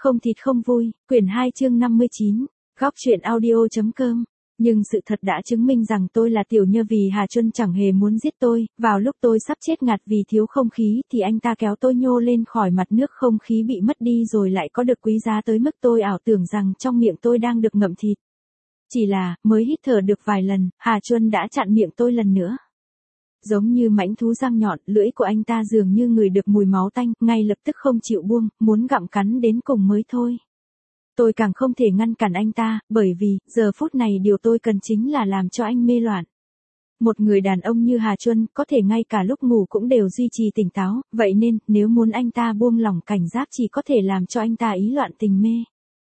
Không thịt không vui, quyển 2 chương 59, góc truyện audio.com. Nhưng sự thật đã chứng minh rằng tôi là tiểu nhơ vì Hà Chuân chẳng hề muốn giết tôi, vào lúc tôi sắp chết ngạt vì thiếu không khí thì anh ta kéo tôi nhô lên khỏi mặt nước, không khí bị mất đi rồi lại có được quý giá tới mức tôi ảo tưởng rằng trong miệng tôi đang được ngậm thịt. Chỉ là, mới hít thở được vài lần, Hà Chuân đã chặn miệng tôi lần nữa. Giống như mãnh thú răng nhọn, lưỡi của anh ta dường như ngửi được mùi máu tanh, ngay lập tức không chịu buông, muốn gặm cắn đến cùng mới thôi. Tôi càng không thể ngăn cản anh ta, bởi vì, giờ phút này điều tôi cần chính là làm cho anh mê loạn. Một người đàn ông như Hà Chuân, có thể ngay cả lúc ngủ cũng đều duy trì tỉnh táo, vậy nên, nếu muốn anh ta buông lỏng cảnh giác chỉ có thể làm cho anh ta ý loạn tình mê.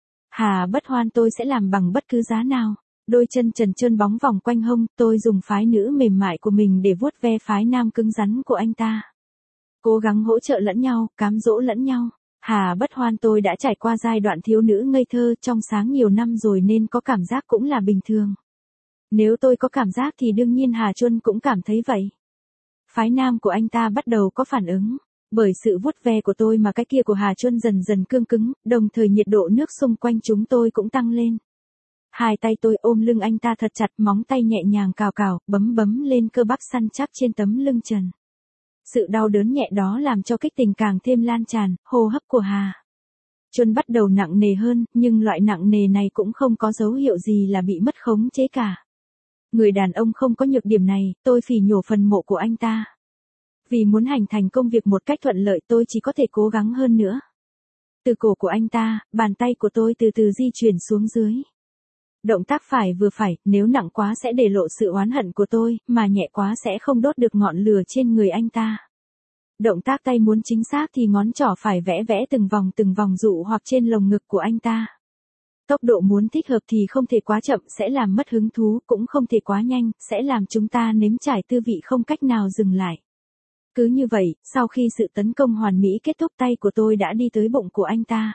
Hà Bất Hoan tôi sẽ làm bằng bất cứ giá nào. Đôi chân trần trơn bóng vòng quanh hông, tôi dùng phái nữ mềm mại của mình để vuốt ve phái nam cứng rắn của anh ta. Cố gắng hỗ trợ lẫn nhau, cám dỗ lẫn nhau. Hà Bất Hoan tôi đã trải qua giai đoạn thiếu nữ ngây thơ trong sáng nhiều năm rồi nên có cảm giác cũng là bình thường. Nếu tôi có cảm giác thì đương nhiên Hà Chuân cũng cảm thấy vậy. Phái nam của anh ta bắt đầu có phản ứng. Bởi sự vuốt ve của tôi mà cái kia của Hà Chuân dần dần cương cứng, đồng thời nhiệt độ nước xung quanh chúng tôi cũng tăng lên. Hai tay tôi ôm lưng anh ta thật chặt, móng tay nhẹ nhàng cào cào, bấm bấm lên cơ bắp săn chắc trên tấm lưng trần. Sự đau đớn nhẹ đó làm cho kích tình càng thêm lan tràn, hô hấp của Hà Chuân bắt đầu nặng nề hơn, nhưng loại nặng nề này cũng không có dấu hiệu gì là bị mất khống chế cả. Người đàn ông không có nhược điểm này, tôi phỉ nhổ phần mộ của anh ta. Vì muốn hành thành công việc một cách thuận lợi tôi chỉ có thể cố gắng hơn nữa. Từ cổ của anh ta, bàn tay của tôi từ từ di chuyển xuống dưới. Động tác phải vừa phải, nếu nặng quá sẽ để lộ sự oán hận của tôi, mà nhẹ quá sẽ không đốt được ngọn lửa trên người anh ta. Động tác tay muốn chính xác thì ngón trỏ phải vẽ vẽ từng vòng dụ hoặc trên lồng ngực của anh ta. Tốc độ muốn thích hợp thì không thể quá chậm, sẽ làm mất hứng thú, cũng không thể quá nhanh, sẽ làm chúng ta nếm trải tư vị không cách nào dừng lại. Cứ như vậy, sau khi sự tấn công hoàn mỹ kết thúc, tay của tôi đã đi tới bụng của anh ta.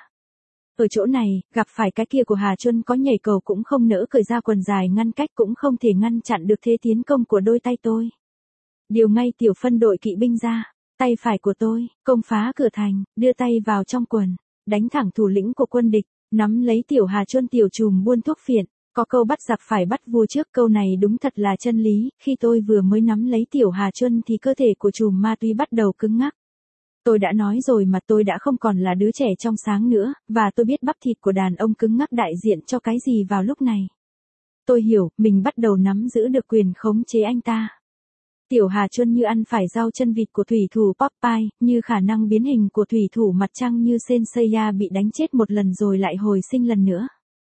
Ở chỗ này, gặp phải cái kia của Hà Chuân có nhảy cầu cũng không nỡ cởi ra quần dài ngăn cách, cũng không thể ngăn chặn được thế tiến công của đôi tay tôi. Điều ngay tiểu phân đội kỵ binh ra, tay phải của tôi, công phá cửa thành, đưa tay vào trong quần, đánh thẳng thủ lĩnh của quân địch, nắm lấy tiểu Hà Chuân, tiểu trùm buôn thuốc phiện. Có câu bắt giặc phải bắt vua trước, câu này đúng thật là chân lý, khi tôi vừa mới nắm lấy tiểu Hà Chuân thì cơ thể của trùm ma túy bắt đầu cứng ngắc. Tôi đã nói rồi mà, tôi đã không còn là đứa trẻ trong sáng nữa, và tôi biết bắp thịt của đàn ông cứng ngắc đại diện cho cái gì vào lúc này. Tôi hiểu, mình bắt đầu nắm giữ được quyền khống chế anh ta. Tiểu Hà Chuân như ăn phải rau chân vịt của thủy thủ Popeye, như khả năng biến hình của thủy thủ mặt trăng, như Senseiya bị đánh chết một lần rồi lại hồi sinh lần nữa.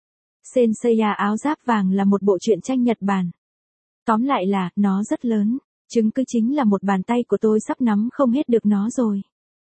Senseiya áo giáp vàng là một bộ truyện tranh Nhật Bản. Tóm lại là, nó rất lớn, chứng cứ chính là một bàn tay của tôi sắp nắm không hết được nó rồi.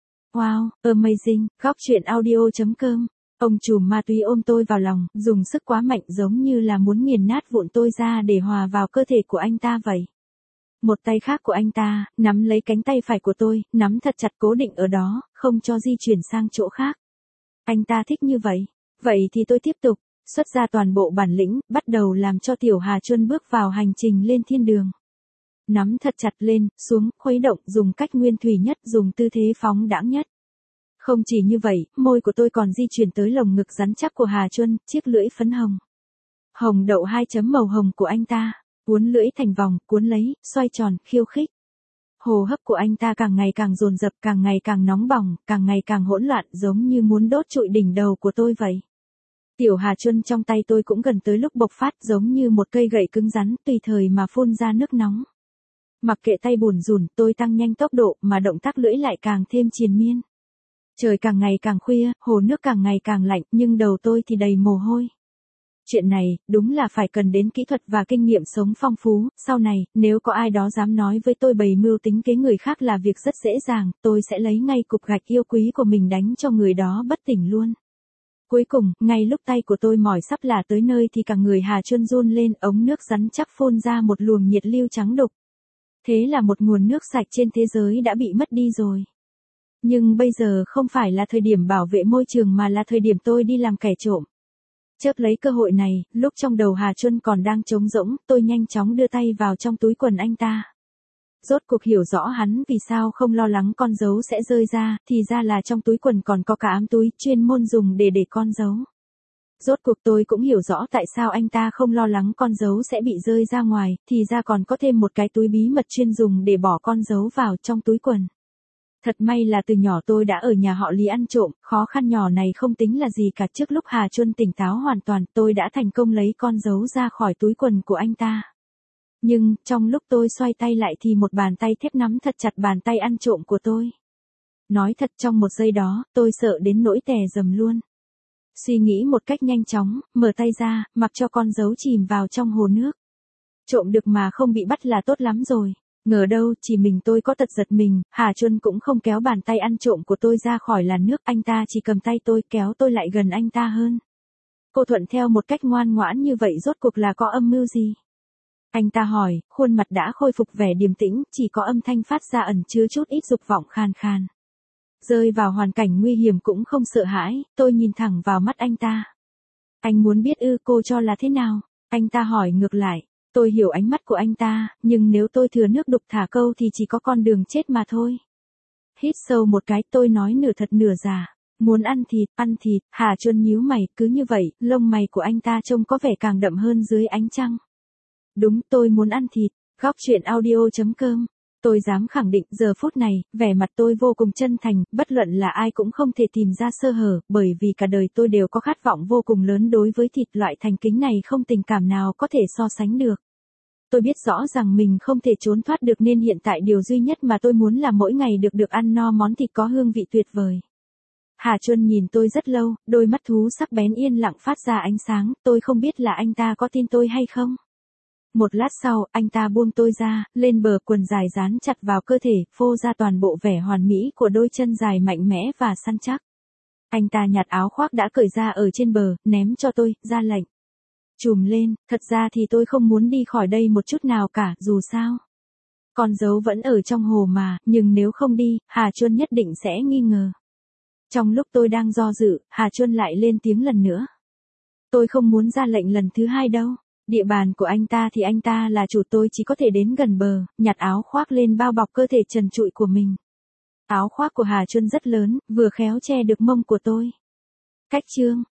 Wow, amazing, góc truyện audio.com. Ông trùm ma túy ôm tôi vào lòng, dùng sức quá mạnh giống như là muốn nghiền nát vụn tôi ra để hòa vào cơ thể của anh ta vậy. Một tay khác của anh ta, nắm lấy cánh tay phải của tôi, nắm thật chặt cố định ở đó, không cho di chuyển sang chỗ khác. Anh ta thích như vậy. Vậy thì tôi tiếp tục, xuất ra toàn bộ bản lĩnh, bắt đầu làm cho tiểu Hà Chuân bước vào hành trình lên thiên đường. Nắm thật chặt lên, xuống, khuấy động, dùng cách nguyên thủy nhất, dùng tư thế phóng đãng nhất. Không chỉ như vậy, môi của tôi còn di chuyển tới lồng ngực rắn chắc của Hà Chuân, chiếc lưỡi phấn hồng. Hồng đậu 2 chấm màu hồng của anh ta, cuốn lưỡi thành vòng, cuốn lấy, xoay tròn, khiêu khích. Hô hấp của anh ta càng ngày càng dồn dập, càng ngày càng nóng bỏng, càng ngày càng hỗn loạn, giống như muốn đốt trụi đỉnh đầu của tôi vậy. Tiểu Hà Chuân trong tay tôi cũng gần tới lúc bộc phát, giống như một cây gậy cứng rắn, tùy thời mà phun ra nước nóng. Mặc kệ tay bủn rủn, tôi tăng nhanh tốc độ, mà động tác lưỡi lại càng thêm triền miên. Trời càng ngày càng khuya, hồ nước càng ngày càng lạnh, nhưng đầu tôi thì đầy mồ hôi. Chuyện này, đúng là phải cần đến kỹ thuật và kinh nghiệm sống phong phú, sau này, nếu có ai đó dám nói với tôi bày mưu tính kế người khác là việc rất dễ dàng, tôi sẽ lấy ngay cục gạch yêu quý của mình đánh cho người đó bất tỉnh luôn. Cuối cùng, ngay lúc tay của tôi mỏi sắp là tới nơi thì cả người Hà Chuân run lên, ống nước rắn chắc phun ra một luồng nhiệt lưu trắng đục. Thế là một nguồn nước sạch trên thế giới đã bị mất đi rồi. Nhưng bây giờ không phải là thời điểm bảo vệ môi trường mà là thời điểm tôi đi làm kẻ trộm. Chớp lấy cơ hội này, lúc trong đầu Hà Chuân còn đang trống rỗng, tôi nhanh chóng đưa tay vào trong túi quần anh ta. Rốt cuộc hiểu rõ hắn vì sao không lo lắng con dấu sẽ rơi ra, thì ra là trong túi quần còn có cả ám túi chuyên môn dùng để con dấu. Rốt cuộc tôi cũng hiểu rõ tại sao anh ta không lo lắng con dấu sẽ bị rơi ra ngoài, thì ra còn có thêm một cái túi bí mật chuyên dùng để bỏ con dấu vào trong túi quần. Thật may là từ nhỏ tôi đã ở nhà họ Lý ăn trộm, khó khăn nhỏ này không tính là gì cả. Trước lúc Hà Chuân tỉnh táo hoàn toàn, tôi đã thành công lấy con dấu ra khỏi túi quần của anh ta. Nhưng, trong lúc tôi xoay tay lại thì một bàn tay thép nắm thật chặt bàn tay ăn trộm của tôi. Nói thật trong một giây đó, tôi sợ đến nỗi tè dầm luôn. Suy nghĩ một cách nhanh chóng, mở tay ra, mặc cho con dấu chìm vào trong hồ nước. Trộm được mà không bị bắt là tốt lắm rồi. Ngờ đâu, chỉ mình tôi có tật giật mình, Hà Chuân cũng không kéo bàn tay ăn trộm của tôi ra khỏi làn nước, anh ta chỉ cầm tay tôi kéo tôi lại gần anh ta hơn. Cô thuận theo một cách ngoan ngoãn như vậy rốt cuộc là có âm mưu gì? Anh ta hỏi, khuôn mặt đã khôi phục vẻ điềm tĩnh, chỉ có âm thanh phát ra ẩn chứa chút ít dục vọng khàn khàn. Rơi vào hoàn cảnh nguy hiểm cũng không sợ hãi, tôi nhìn thẳng vào mắt anh ta. Anh muốn biết cô cho là thế nào? Anh ta hỏi ngược lại. Tôi hiểu ánh mắt của anh ta, nhưng nếu tôi thừa nước đục thả câu thì chỉ có con đường chết mà thôi. Hít sâu một cái, tôi nói nửa thật nửa giả. Muốn ăn thịt, Hà Chuân nhíu mày, cứ như vậy, lông mày của anh ta trông có vẻ càng đậm hơn dưới ánh trăng. Đúng, tôi muốn ăn thịt. Góc truyện audio.com. Tôi dám khẳng định giờ phút này, vẻ mặt tôi vô cùng chân thành, bất luận là ai cũng không thể tìm ra sơ hở, bởi vì cả đời tôi đều có khát vọng vô cùng lớn đối với thịt, loại thành kính này không tình cảm nào có thể so sánh được. Tôi biết rõ rằng mình không thể trốn thoát được nên hiện tại điều duy nhất mà tôi muốn là mỗi ngày được ăn no món thịt có hương vị tuyệt vời. Hà Chuân nhìn tôi rất lâu, đôi mắt thú sắc bén yên lặng phát ra ánh sáng, tôi không biết là anh ta có tin tôi hay không. Một lát sau, anh ta buông tôi ra, lên bờ, quần dài dán chặt vào cơ thể, phô ra toàn bộ vẻ hoàn mỹ của đôi chân dài mạnh mẽ và săn chắc. Anh ta nhặt áo khoác đã cởi ra ở trên bờ, ném cho tôi, ra lệnh. Trùm lên, thật ra thì tôi không muốn đi khỏi đây một chút nào cả, dù sao. Con dấu vẫn ở trong hồ mà, nhưng nếu không đi, Hà Chuân nhất định sẽ nghi ngờ. Trong lúc tôi đang do dự, Hà Chuân lại lên tiếng lần nữa. Tôi không muốn ra lệnh lần thứ hai đâu. Địa bàn của anh ta thì anh ta là chủ, tôi chỉ có thể đến gần bờ, nhặt áo khoác lên bao bọc cơ thể trần trụi của mình. Áo khoác của Hà Chuân rất lớn, vừa khéo che được mông của tôi. Cách chương.